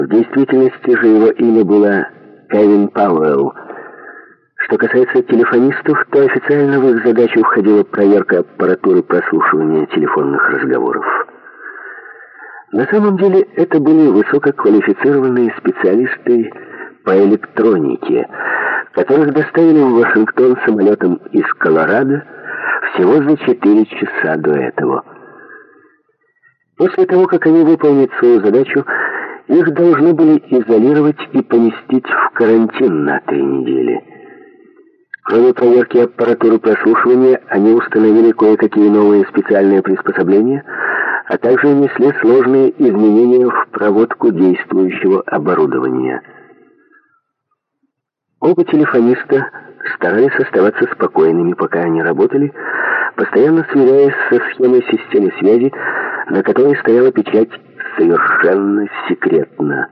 В действительности же его имя было Кевин Пауэлл. Что касается телефонистов, то официально в их задачу входила проверка аппаратуры прослушивания телефонных разговоров. На самом деле это были высококвалифицированные специалисты по электронике, которых доставили в Вашингтон самолетом из Колорадо всего за 4 часа до этого. После того, как они выполнят свою задачу, их должны были изолировать и поместить в карантин на 3 недели. Кроме проверки аппаратуры прослушивания, они установили кое-какие новые специальные приспособления, а также внесли сложные изменения в проводку действующего оборудования. Оба телефониста старались оставаться спокойными, пока они работали, постоянно сверяясь со схемой системы связи, на которой стояла печать «Совершенно секретно».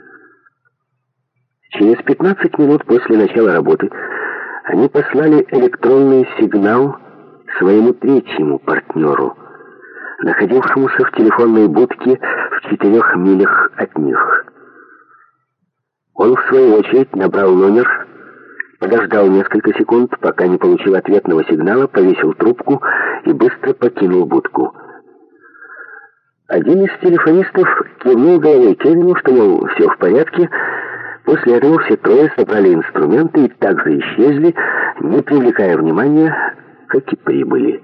Через 15 минут после начала работы они послали электронный сигнал своему третьему партнеру, находившемуся в телефонной будке в 4 милях от них. Он, в свою очередь, набрал номер, подождал несколько секунд, пока не получил ответного сигнала, повесил трубку и быстро покинул будку. Один из телефонистов кивнул головой Кевину, что, мол, все в порядке. После этого все трое собрали инструменты и также исчезли, не привлекая внимания, как и прибыли.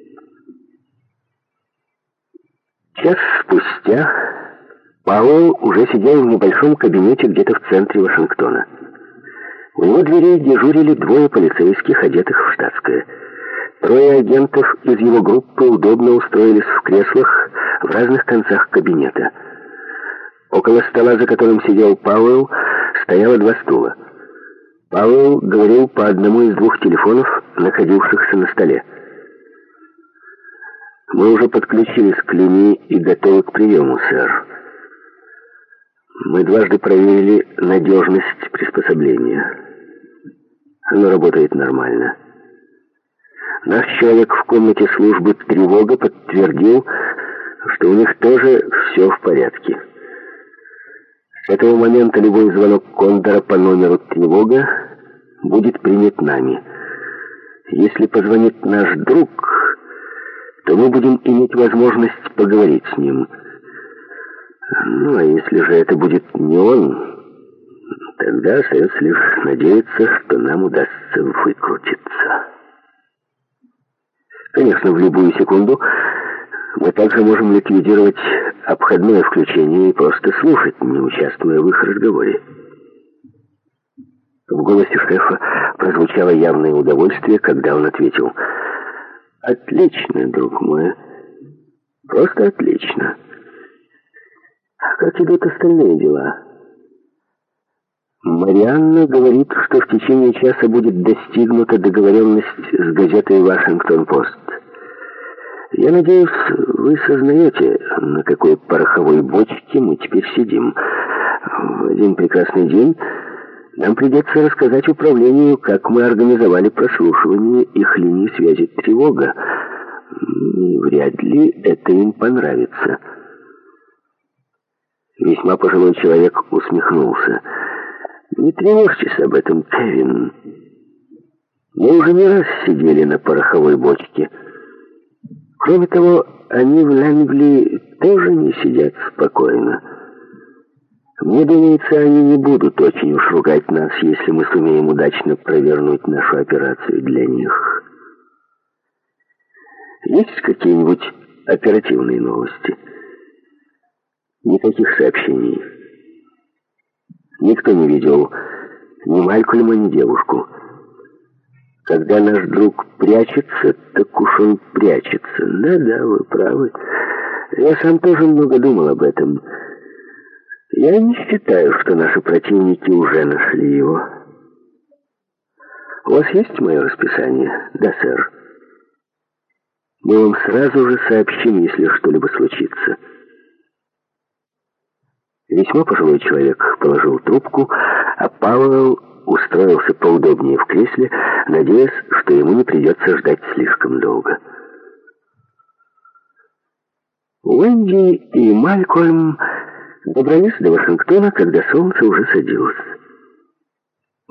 Час спустя Пауэлл уже сидел в небольшом кабинете где-то в центре Вашингтона. У его дверей дежурили 2 полицейских, одетых в штатское. 3 агентов из его группы удобно устроились в креслах в разных концах кабинета. Около стола, за которым сидел Пауэлл, стояло 2 стула. Пауэлл говорил по одному из 2 телефонов, находившихся на столе. «Мы уже подключились к линии и готовы к приему, сэр. Мы дважды проверили надежность приспособления. Оно работает нормально. Наш человек в комнате службы «Тревога» подтвердил, что у них тоже все в порядке. С этого момента любой звонок Кондора по номеру «Тревога» будет принят нами. Если позвонит наш друг, то мы будем иметь возможность поговорить с ним. Ну, а если же это будет не он, тогда остается лишь надеяться, что нам удастся выкрутиться. Конечно, в любую секунду мы также можем ликвидировать обходное включение и просто слушать, не участвуя в их разговоре». В голосе шефа прозвучало явное удовольствие, когда он ответил: «Отлично, друг мой. Просто отлично. Как идут остальные дела?» «Марианна говорит, что в течение часа будет достигнута договоренность с газетой «Вашингтон-Пост». Я надеюсь, вы сознаете, на какой пороховой бочке мы теперь сидим. В один прекрасный день нам придется рассказать управлению, как мы организовали прослушивание их линии связи «Тревога». Вряд ли это им понравится». Весьма пожилой человек усмехнулся. «Не тревожьтесь об этом, Кевин. Мы уже не раз сидели на пороховой бочке. Кроме того, они в Лэнгли тоже не сидят спокойно. Мне думается, они не будут очень уж ругать нас, если мы сумеем удачно провернуть нашу операцию для них. Есть какие-нибудь оперативные новости?» «Никаких сообщений. Никто не видел ни Малькольма, ни девушку. Когда наш друг прячется, так уж он прячется. Да-да, вы правы. Я сам тоже много думал об этом. Я не считаю, что наши противники уже нашли его. У вас есть мое расписание?» «Да, сэр. Мы вам сразу же сообщим, если что-либо случится». Весьма пожилой человек положил трубку, а Пауэлл устроился поудобнее в кресле, надеясь, что ему не придется ждать слишком долго. Уэнди и Малькольм Добрались до Вашингтона, когда солнце уже садилось.